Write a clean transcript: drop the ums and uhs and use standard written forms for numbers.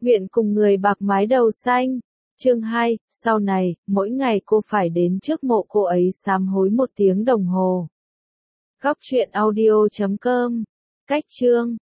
Nguyện cùng người bạc mái đầu xanh. Chương 2, sau này, mỗi ngày cô phải đến trước mộ cô ấy sám hối 1 tiếng đồng hồ. Góc truyện audio.com. Cách chương